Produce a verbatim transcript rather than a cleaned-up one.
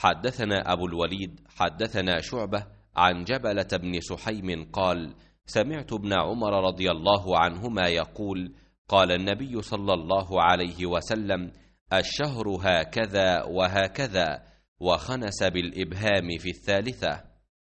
حدثنا أبو الوليد حدثنا شعبة عن جبلة بن سحيم قال: سمعت ابن عمر رضي الله عنهما يقول: قال النبي صلى الله عليه وسلم: الشهر هكذا وهكذا، وخنس بالإبهام في الثالثة.